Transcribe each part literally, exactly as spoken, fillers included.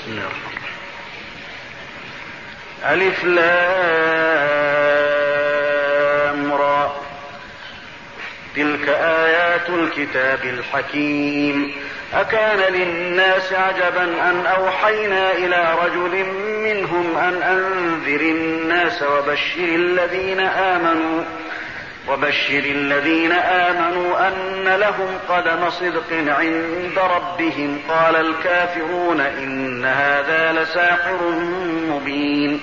ألف لام را تلك آيات الكتاب الحكيم. أكان للناس عجبا أن أوحينا إلى رجل منهم أن أنذر الناس وبشر الذين آمنوا وبشر الذين آمنوا أن لهم قدم صدق عند ربهم. قال الكافرون إن هذا لساحر مبين.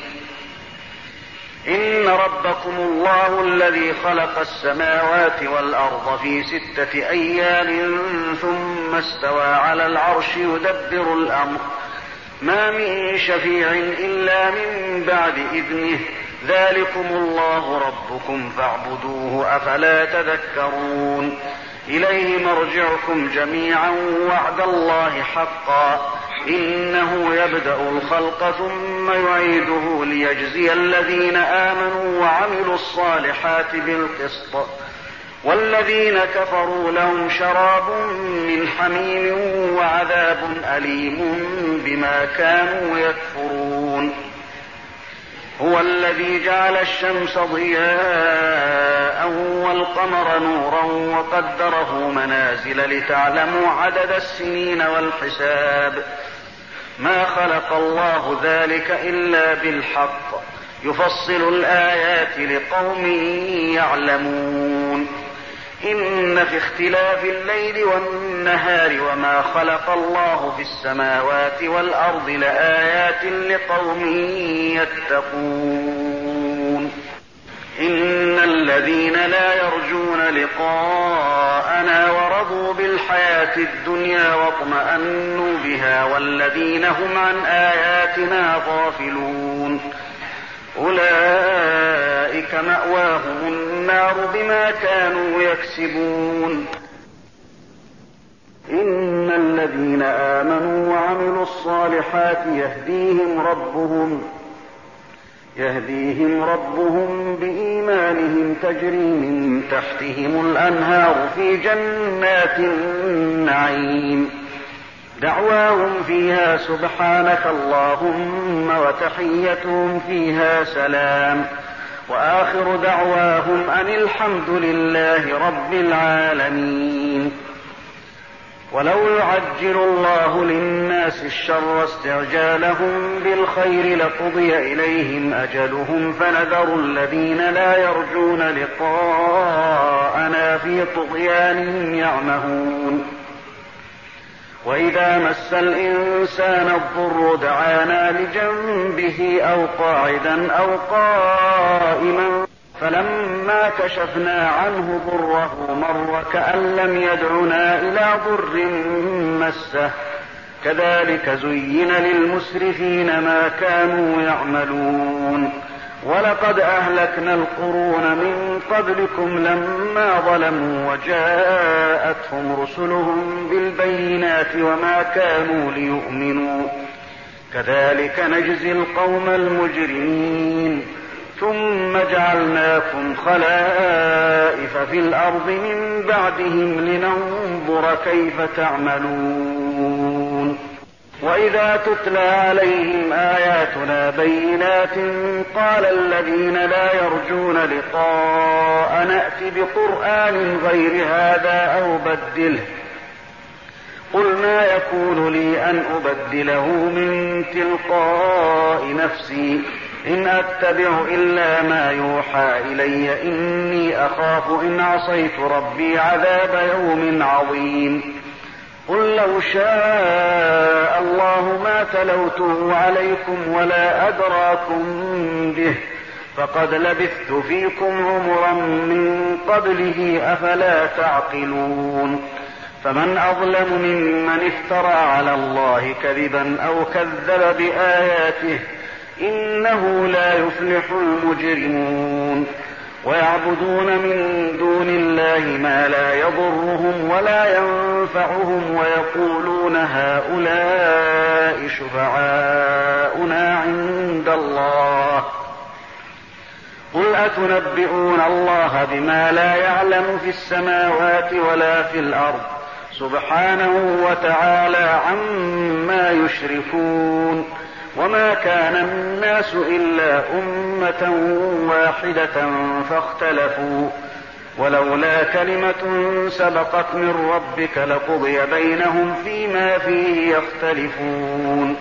إن ربكم الله الذي خلق السماوات والأرض في ستة أيام ثم استوى على العرش يدبر الأمر ما من شفيع إلا من بعد إذنه ذلكم الله ربكم فاعبدوه أفلا تذكرون. إليه مرجعكم جميعا وعد الله حقا إنه يبدأ الخلق ثم يعيده ليجزي الذين آمنوا وعملوا الصالحات بالقسط والذين كفروا لهم شراب من حميم وعذاب أليم بما كانوا يكفرون. هو الذي جعل الشمس ضياء والقمر نورا وقدره منازل لتعلموا عدد السنين والحساب ما خلق الله ذلك إلا بالحق يفصل الآيات لقوم يعلمون. إن في اختلاف الليل والنهار وما خلق الله في السماوات والأرض لآيات لقوم يتقون. إن الذين لا يرجون لقاءنا ورضوا بالحياة الدنيا واطمأنوا بها والذين هم عن آياتنا غافلون أولئك مأواهم النار بما كانوا يكسبون. إن الذين آمنوا وعملوا الصالحات يهديهم ربهم يهديهم ربهم بإيمانهم تجري من تحتهم الأنهار في جنات النعيم دعواهم فيها سبحانك اللهم وتحيتهم فيها سلام وآخر دعواهم أن الحمد لله رب العالمين. ولو يعجل الله للناس الشر استعجالهم بالخير لقضي إليهم أجلهم فنذر الذين لا يرجون لقاءنا في طغيانهم يعمهون. وإذا مس الإنسان الضر دعانا لجنبه أو قاعدا أو قائما فلما كشفنا عنه ضره مر كأن لم يدعنا إلى ضر مسه كذلك زين للمسرفين ما كانوا يعملون. ولقد أهلكنا القرون من قبلكم لما ظلموا وجاءتهم رسلهم بالبينات وما كانوا ليؤمنوا كذلك نجزي القوم المجرمين. ثم جعلناكم خلائف في الأرض من بعدهم لننظر كيف تعملون. وإذا تتلى عليهم آياتنا بينات قال الذين لا يرجون لقاء نأت بقرآن غير هذا أو بدله قل ما يكون لي أن أبدله من تلقاء نفسي إن أتبع إلا ما يوحى إلي إني أخاف إن عصيت ربي عذاب يوم عظيم. قل لو شاء الله ما تلوته عليكم ولا أدراكم به فقد لبثت فيكم عمرا من قبله أفلا تعقلون. فمن أظلم ممن افترى على الله كذبا أو كذب بآياته إنه لا يفلح المجرمون. ويعبدون من دون الله ما لا يضرهم ولا ينفعهم ويقولون هؤلاء شفعاؤنا عند الله قل أتنبئون الله بما لا يعلم في السماوات ولا في الأرض سبحانه وتعالى عما يشركون. وما كان الناس إلا أمة واحدة فاختلفوا، ولولا كلمة سبقت من ربك لقضي بينهم فيما فيه يختلفون.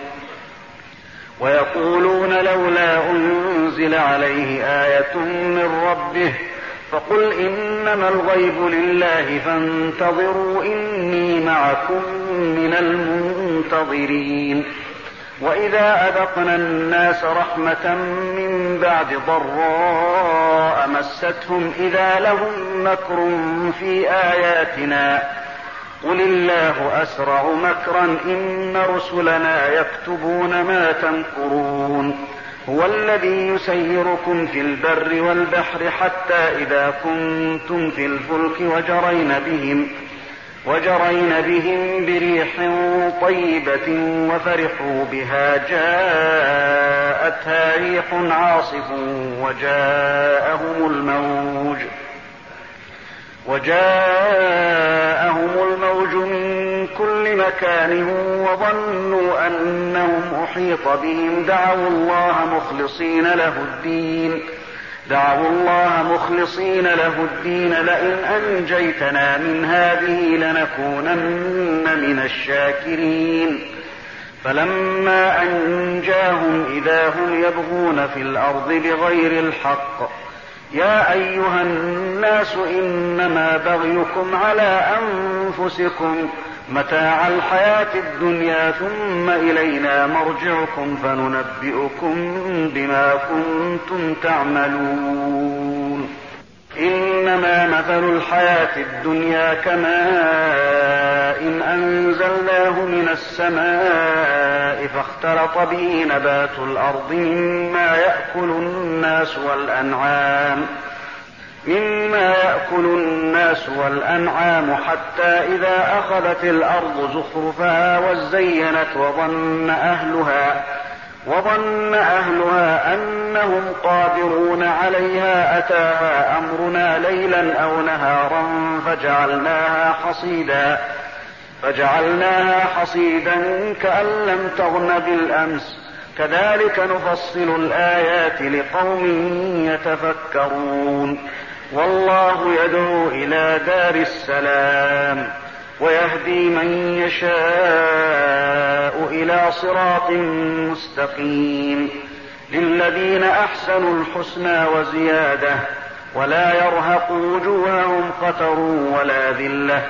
ويقولون لولا أنزل عليه آية من ربه فقل إنما الغيب لله فانتظروا إني معكم من المنتظرين. وإذا أذقنا الناس رحمة من بعد ضراء مستهم إذا لهم مكر في آياتنا قل الله أسرع مكرا إن رسلنا يكتبون ما تمكرون. هو الذي يسيركم في البر والبحر حتى إذا كنتم في الفلك وجرين بهم وجرين بهم بريح طيبة وفرحوا بها جاءتها ريح عاصف وجاءهم الموج وجاءهم الموج من كل مكان وظنوا أنهم أحيط بهم دعوا الله مخلصين له الدين دعوا الله مخلصين له الدين لئن أنجيتنا من هذه لنكونن من الشاكرين. فلما أنجاهم إذا هم يبغون في الأرض بغير الحق يا أيها الناس إنما بغيكم على أنفسكم متاع الحياة الدنيا ثم إلينا مرجعكم فننبئكم بما كنتم تعملون. إنما مثل الحياة الدنيا كماء إن أنزلناه من السماء فاختلط به نبات الأرض مما يأكل الناس والأنعام مما يأكل الناس والأنعام حتى إذا أخذت الأرض زخرفها وزينت وظن أهلها وظن أهلها أنهم قادرون عليها أتاها أمرنا ليلا أو نهارا فجعلناها حصيدا فجعلناها حصيدا كأن لم تغن بالأمس كذلك نفصل الآيات لقوم يتفكرون. والله يدعو إلى دار السلام ويهدي من يشاء إلى صراط مستقيم. للذين أحسنوا الحسنى وزيادة ولا يرهق وجوههم قتر ولا ذلة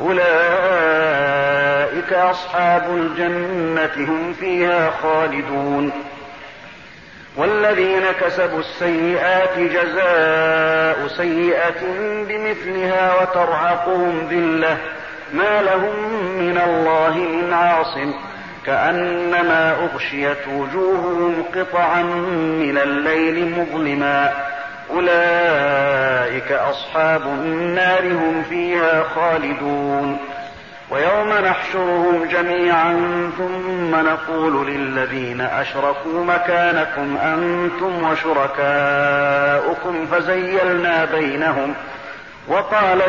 أولئك أصحاب الجنة هم فيها خالدون. والذين كسبوا السيئات جزاء سيئة بمثلها وترهقهم ذلة ما لهم من الله من عاصم كأنما أغشيت وجوههم قطعا من الليل مظلما أولئك أصحاب النار هم فيها خالدون. ويوم نحشرهم جميعا ثم نقول للذين أشركوا مكانكم أنتم وشركاؤكم فزيلنا بينهم وقال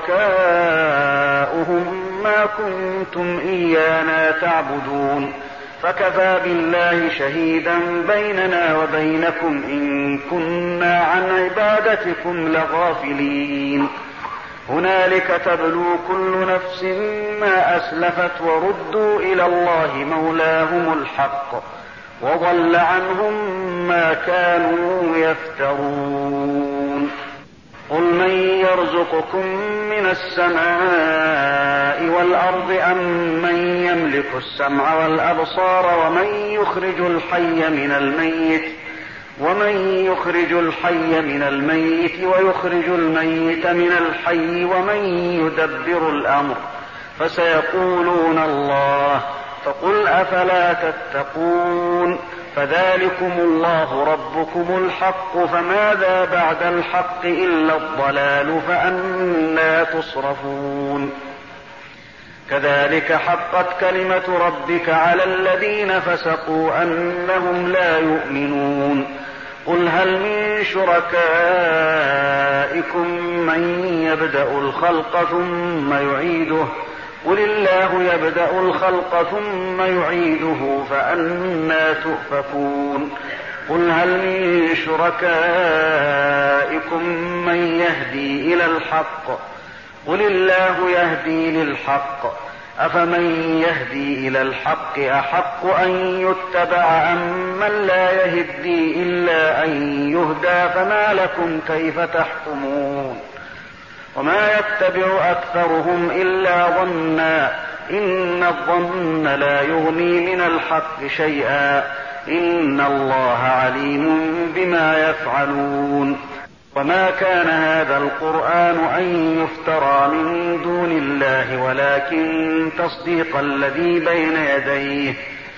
شركاؤهم ما كنتم إيانا تعبدون فكفى بالله شهيدا بيننا وبينكم إن كنا عن عبادتكم لغافلين. هنالك تبلو كل نفس ما أسلفت وردوا إلى الله مولاهم الحق وضل عنهم ما كانوا يفترون. قل من يرزقكم من السماء والأرض أم من يملك السمع والأبصار ومن يخرج الحي من الميت ومن يخرج الحي من الميت ويخرج الميت من الحي ومن يدبر الأمر فسيقولون الله فقل أفلا تتقون. فذلكم الله ربكم الحق فماذا بعد الحق إلا الضلال فأنى تصرفون. كذلك حقت كلمة ربك على الذين فسقوا أنهم لا يؤمنون. قل هل من شركائكم من يبدأ الخلق ثم يعيده قل الله يبدأ الخلق ثم يعيده فأنى تؤفكون قل هل من شركائكم من يهدي إلى الحق قل الله يهدي للحق أفمن يهدي إلى الحق أحق أن يتبع أم من لا يهدي إلا أن يهدى فما لكم كيف تحكمون وما يتبع أكثرهم إلا ظنا إن الظن لا يغني من الحق شيئا إن الله عليم بما يفعلون وما كان هذا القرآن أن يفترى من دون الله ولكن تصديق الذي بين يديه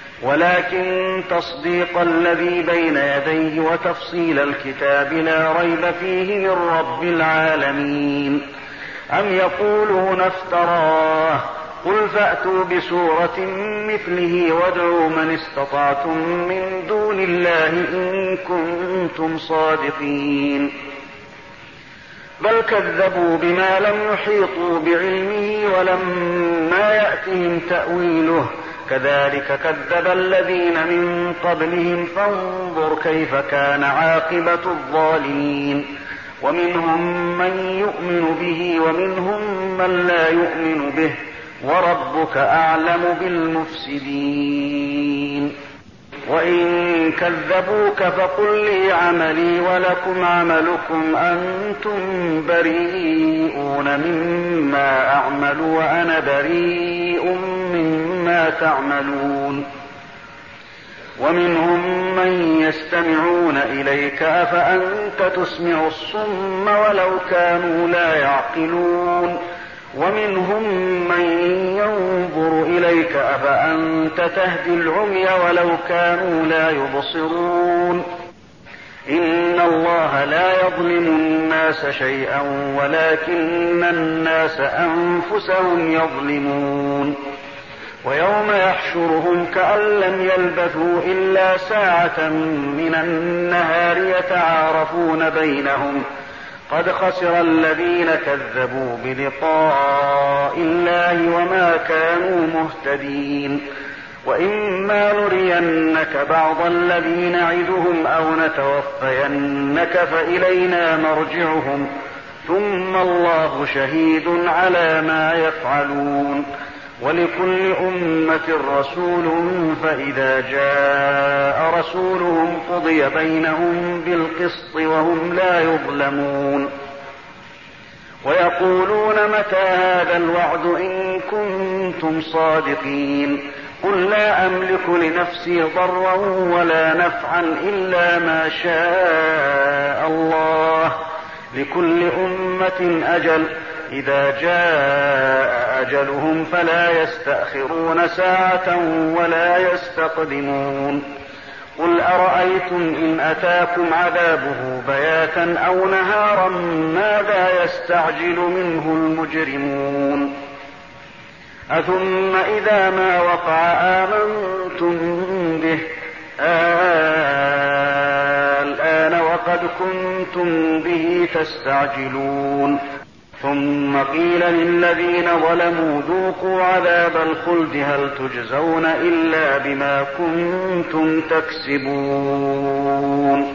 ولكن تصديق الذي بين يديه وتفصيل الكتاب لا ريب فيه من رب العالمين أم يقولون افتراه قل فأتوا بسورة مثله وادعوا من استطعتم من دون الله إن كنتم صادقين بل كذبوا بما لم يحيطوا بعلمه ولما يأتهم تأويله كذلك كذب الذين من قبلهم فانظر كيف كان عاقبة الظالمين ومنهم من يؤمن به ومنهم من لا يؤمن به وربك أعلم بالمفسدين وإن كذبوك فقل لي عملي ولكم عملكم أنتم بريئون مما أعمل وأنا بريء مما تعملون ومنهم من يستمعون إليك أفأنت تسمع الصم ولو كانوا لا يعقلون ومنهم من ينظر إليك أفأنت تهدي العمي ولو كانوا لا يبصرون إن الله لا يظلم الناس شيئا ولكن الناس أنفسهم يظلمون ويوم يحشرهم كأن لم يلبثوا إلا ساعة من النهار يتعارفون بينهم قد خسر الذين كذبوا بلقاء الله وما كانوا مهتدين وإما نرينك بعض الذي نعدهم أو نتوفينك فإلينا مرجعهم ثم الله شهيد على ما يفعلون ولكل أمة رسول فإذا جاء رسولهم قضي بينهم بالقسط وهم لا يظلمون ويقولون متى هذا الوعد إن كنتم صادقين قل لا أملك لنفسي ضرا ولا نفعا إلا ما شاء الله لكل أمة أجل إذا جاء أجلهم فلا يستأخرون ساعة ولا يستقدمون قل أرأيتم إن أتاكم عذابه بياتا أو نهارا ماذا يستعجل منه المجرمون أثم إذا ما وقع آمنتم به الآن وقد كنتم به تستعجلون ثم قيل للذين ظلموا ذوقوا عذاب الخلد هل تجزون إلا بما كنتم تكسبون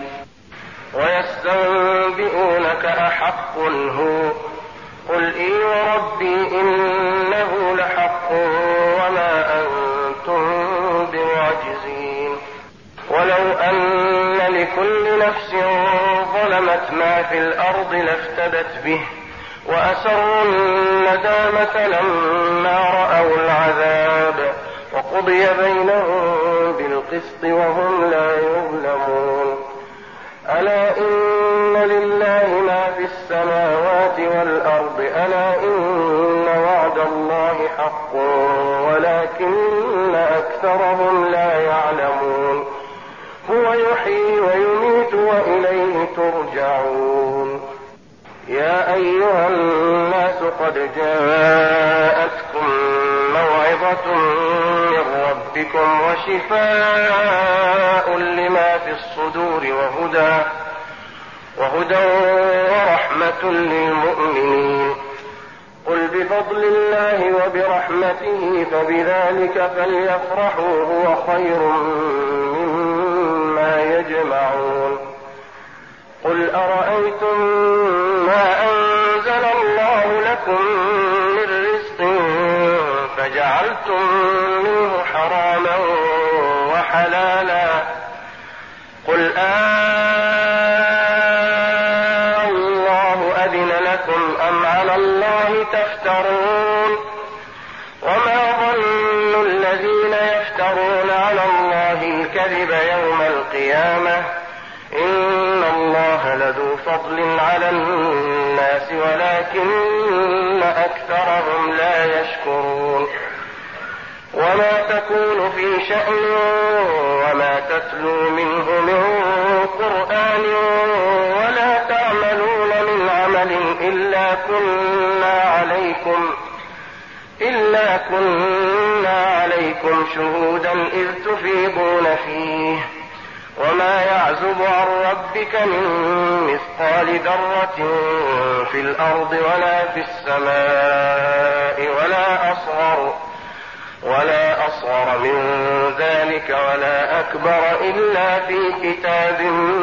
ويستنبئونك أحق هو قل إي وربي إنه لحق وما أنتم بمعجزين ولو أن لكل نفس ظلمت ما في الأرض لافتدت به وأسروا الندامة لما رأوا العذاب وقضي بينهم بالقسط وهم لا يظلمون ألا إن لله ما في السماوات والأرض ألا إن وعد الله حق ولكن أكثرهم لا يعلمون هو يحيي ويميت وإليه ترجعون يا أيها الناس قد جاءتكم موعظة من ربكم وشفاء لما في الصدور وهدى وهدى ورحمة للمؤمنين قل بفضل الله وبرحمته فبذلك فليفرحوا هو خير مما يجمعون. قل أرأيتم ما أنزل الله لكم من رزق فجعلتم منه حراما وحلالا قل آه الله أذن لكم أم على الله تفترون. وما ظن الذين يفترون على الله الكذب يوم القيامة إن الله لذو فضل على الناس ولكن أكثرهم لا يشكرون. وما تكون في شأن وما تتلو منه من قرآن ولا تعملون من عمل إلا كنا عليكم إلا كنا عليكم شهودا إذ تفيضون فيه وما يعزب عن ربك من مثقال ذرة في الأرض ولا في السماء ولا أصغر ولا أصغر من ذلك ولا أكبر إلا في كتاب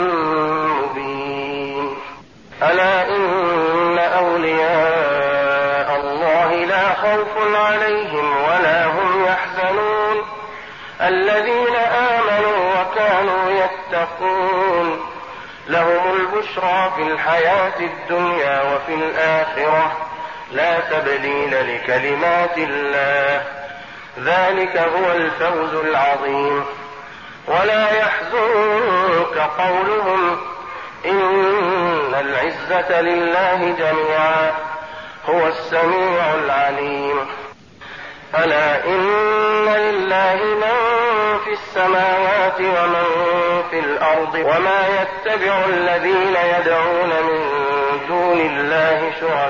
مبين. ألا إن أولياء الله لا خوف عليهم ولا هم يحزنون الذين آمنوا وكانوا يتقون لهم البشرى في الحياة الدنيا وفي الآخرة لا تبديل لكلمات الله ذلك هو الفوز العظيم. ولا يحزنك قولهم إن العزة لله جميعا هو السميع العليم. ألا إن لله من في السماوات ومن في الأرض وما يتبع الذين يدعون من دون الله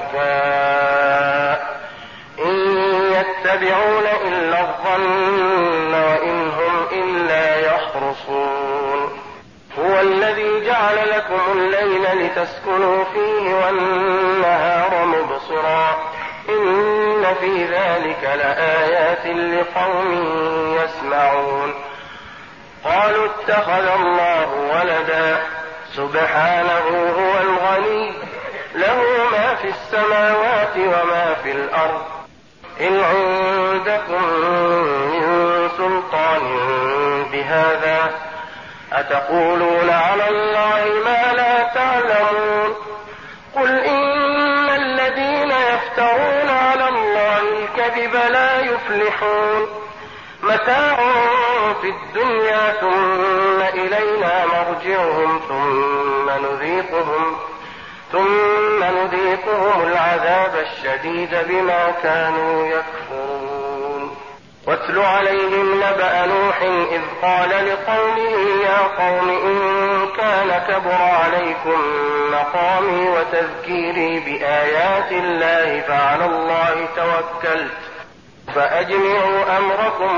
شركاء إن يتبعون إلا الظن وإن هم إلا يخرصون. هو الذي جعل لكم الليل لتسكنوا فيه والنهار مبصرا إن في ذلك لآيات لقوم يسمعون. قالوا اتخذ الله ولدا سبحانه هو الغني له ما في السماوات وما في الأرض إن عندكم من سلطان بهذا أتقولون على الله ما لا تعلمون. قل إن الذين يفترون على الله الكذب لا يفلحون متاع في الدنيا ثم إلينا مرجعهم ثم نذيقهم ثم نذيقهم العذاب الشديد بما كانوا يكفرون. واتل عليهم نبأ نوح إذ قال لقومه يا قوم إن كان كبر عليكم مقامي وتذكيري بآيات الله فعلى الله توكلت فأجمعوا أمركم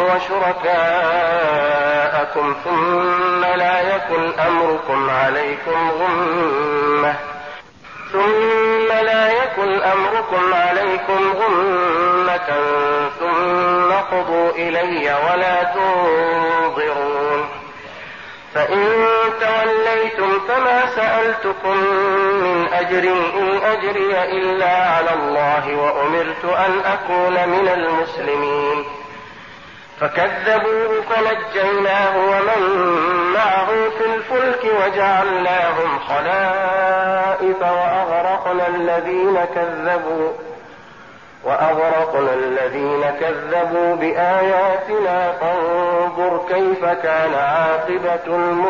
وشركاءكم ثم لا يكن أمركم عليكم غمة ثم لا يكن أمركم عليكم غمة ثم قضوا إلي ولا تنظرون. فإن توليتم فما سألتكم من أجر إن أجري إلا على الله وأمرت أن أكون من المسلمين. فكذبوه فنجيناه ومن معه في الفلك وجعلناهم خلائف وأغرقنا الذين كذبوا وأغرقنا الذين كذبوا بآياتنا فانظر كيف كان عاقبة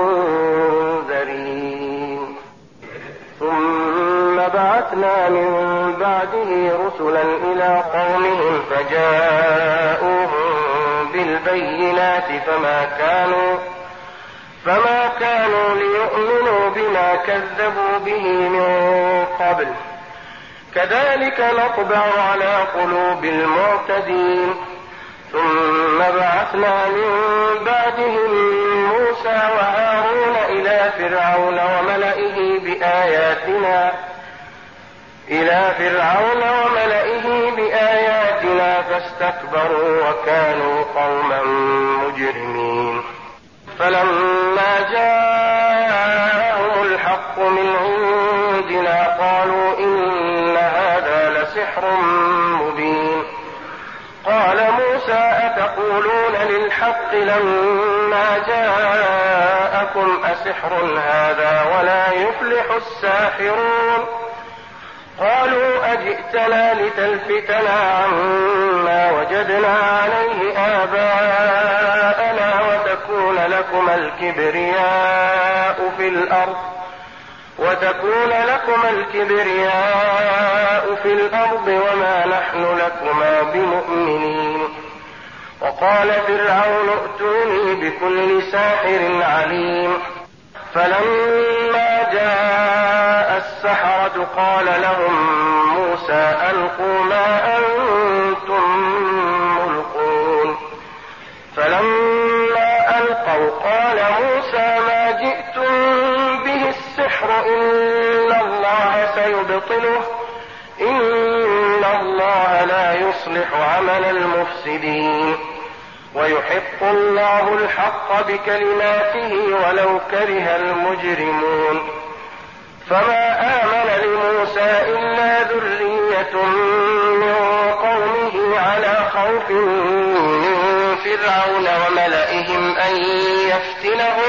المنذرين. ثم بعثنا من بعده رسلا إلى قومهم فجاءوهم بالبينات فما كانوا فما كانوا ليؤمنوا بما كذبوا به من قبل كذلك نطبع على قلوب المعتدين. ثم بعثنا من بعدهم موسى وهارون إلى فرعون وملئه بآياتنا إلى فرعون وملئه فاستكبروا وكانوا قوما مجرمين. فلما جاءهم الحق من عندنا قالوا إن هذا لسحر مبين. قال موسى أتقولون للحق لما جاءكم أسحر هذا ولا يفلح الساحرون؟ قالوا أجئتنا لتلفتنا عما وجدنا عليه آباءنا وتكون لكما الكبرياء في الأرض وتكون لكما الكبرياء في الأرض وما نحن لكما بمؤمنين. وقال فرعون ائتوني بكل ساحر عليم. فلما جاء السحرة قال لهم موسى ألقوا ما أنتم ملقون. فلما ألقوا قال موسى ما جئتم به السحر إن الله سيبطله إن الله لا يصلح عمل المفسدين ويحق الله الحق بكلماته ولو كره المجرمون. فما آمن لموسى إلا ذرية من قومه على خوف من فرعون وملئهم أن يفتنهم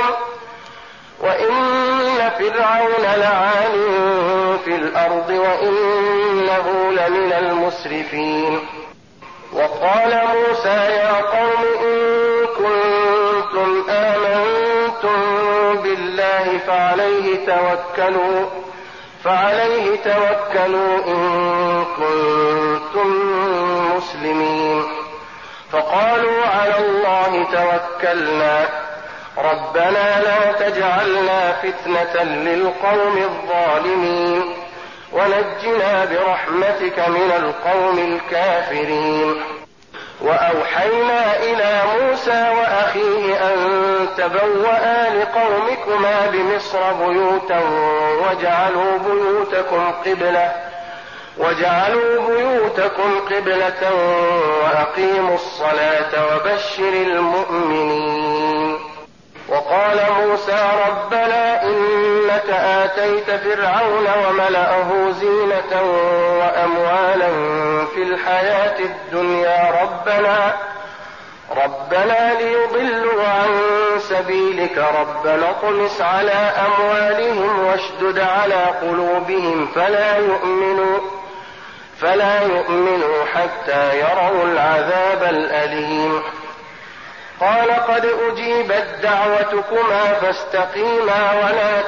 وإن فرعون لعال في الأرض وإنه لمن المسرفين. وقال موسى يا قوم إن كنتم آمنتم بالله فعليه توكلوا فعليه توكلوا إن كنتم مسلمين. فقالوا على الله توكلنا ربنا لا تجعلنا فتنة للقوم الظالمين ونجنا برحمتك من القوم الكافرين. وأوحينا إلى موسى وأخيه أن تبوأ لقومكما بمصر بيوتا وجعلوا بيوتكم قبلة وجعلوا بيوتكم قبلة وأقيموا الصلاة وبشر المؤمنين. وقال موسى ربنا إنك آتيت فرعون وملأه زينة وأموالا في الحياة الدنيا ربنا ربنا ليضلوا عن سبيلك ربنا اطمس على أموالهم واشدد على قلوبهم فلا يؤمنوا فلا يؤمنوا حتى يروا العذاب الأليم. قال قد أجيبت دعوتكما فاستقيما ولا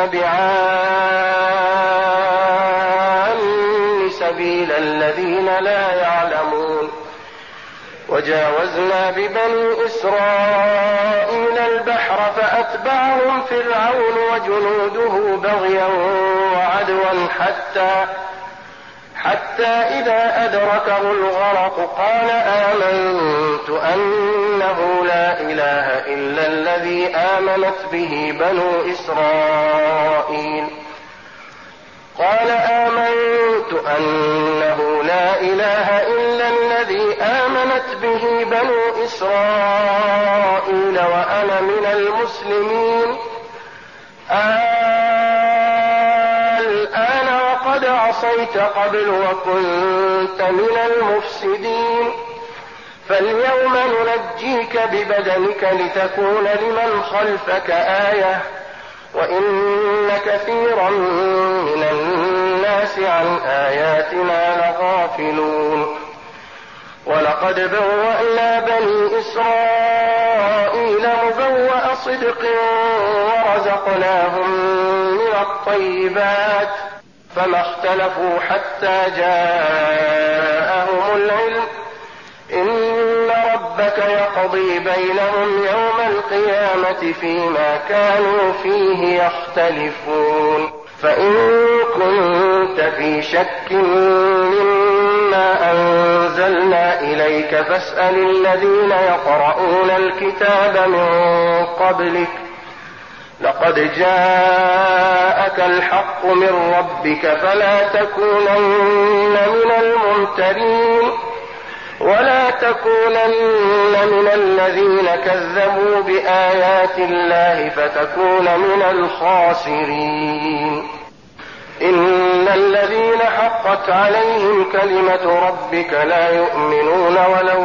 تتبعان سبيل الذين لا يعلمون. وجاوزنا ببني إسرائيل البحر فأتبعهم فرعون وجنوده بغيا وعدوا حتى حتى إذا أدركه الغرق قال آمنت أنه لا إله إلا الذي آمنت به بنو إسرائيل قال آمنت أنه لا إله إلا الذي آمنت به بنو إسرائيل وأنا من المسلمين. الآن وقد عصيت قبل وكنت من المفسدين فاليوم ننجيك ببدنك لتكون لمن خلفك آية وإن كثيرا من الناس عن آياتنا لغافلون. ولقد بوأنا بني إسرائيل مبوأ صدق ورزقناهم من الطيبات فما اختلفوا حتى جاءهم العلم إن ربك يقضي بينهم يوم القيامة فيما كانوا فيه يختلفون. فإن كنت في شك مما أنزلنا إليك فاسأل الذين يقرؤون الكتاب من قبلك لقد جاءك الحق من ربك فلا تكونن من الممترين. ولا تكونن من الذين كذبوا بآيات الله فتكون من الخاسرين. إن الذين حقت عليهم كلمة ربك لا يؤمنون ولو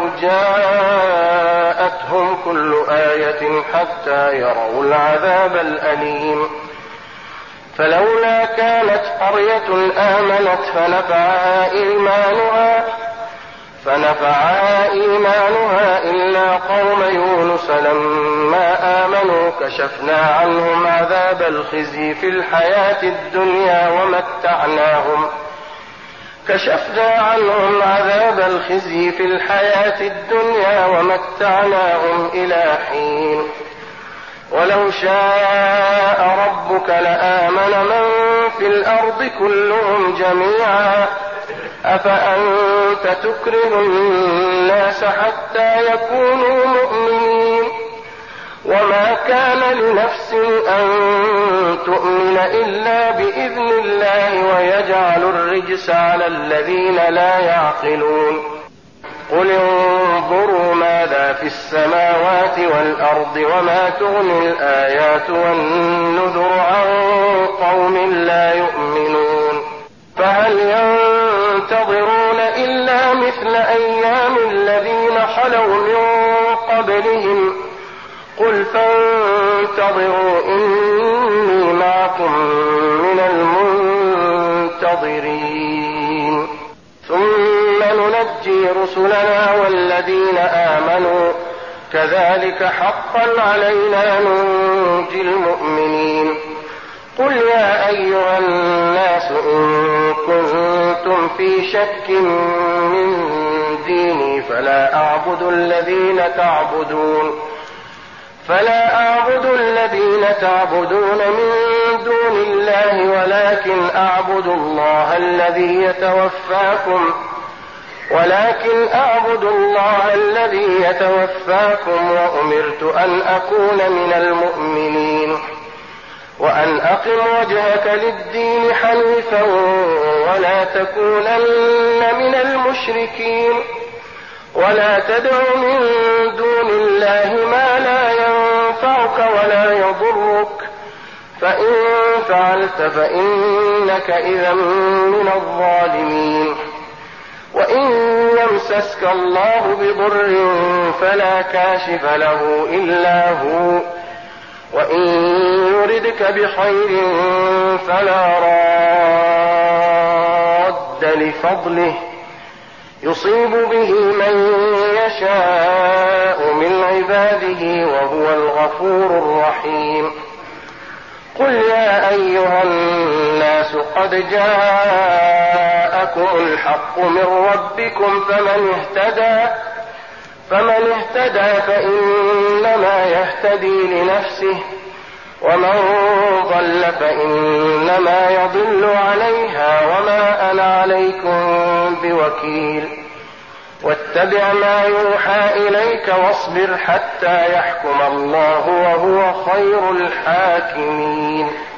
جاءتهم كل آية حتى يروا العذاب الأليم. فلولا كانت قرية آمنت فنفعها إيمانها فنفعها إيمانها إلا قوم يونس لما آمنوا كشفنا عنهم عذاب الخزي في الحياة الدنيا ومتعناهم كشفنا عنهم عذاب الخزي في الحياة الدنيا ومتعناهم إلى حين. ولو شاء ربك لآمن من في الأرض كلهم جميعا أفأنت تكره الناس حتى يكونوا مؤمنين. وما كان لنفس أن تؤمن إلا بإذن الله ويجعل الرجس على الذين لا يعقلون. قل انظروا ماذا في السماوات والأرض وما تغني الآيات والنذر عن قوم لا يؤمنون. فهل ينتظرون إلا مثل أيام الذين خلوا من قبلهم قل فانتظروا إني معكم من المنتظرين. ثم ننجي رسلنا والذين آمنوا كذلك حقا علينا ننجي المؤمنين. قل يا أيها الناس إن كنتم في شك من ديني فلا أعبد الذين تعبدون فلا أعبد الذين تعبدون من دون الله ولكن أعبد الله الذي يتوفاكم ولكن أعبد الله الذي يتوفاكم وأمرت أن أكون من المؤمنين وأن أقم وجهك للدين حنيفا ولا تكونن من المشركين ولا تدع من دون الله ما لا ينفعك ولا يضرك فإن فعلت فإنك إذا من الظالمين. وإن يمسسك الله بضر فلا كاشف له إلا هو وإن يردك بخير فلا راد لفضله يصيب به من يشاء من عباده وهو الغفور الرحيم. قل يا أيها الناس قد جاءكم الحق من ربكم فمن اهتدى فمن اهتدى فإنما يهتدي لنفسه ومن ضل فإنما يضل عليها وما أنا عليكم بوكيل. واتبع ما يوحى إليك واصبر حتى يحكم الله وهو خير الحاكمين.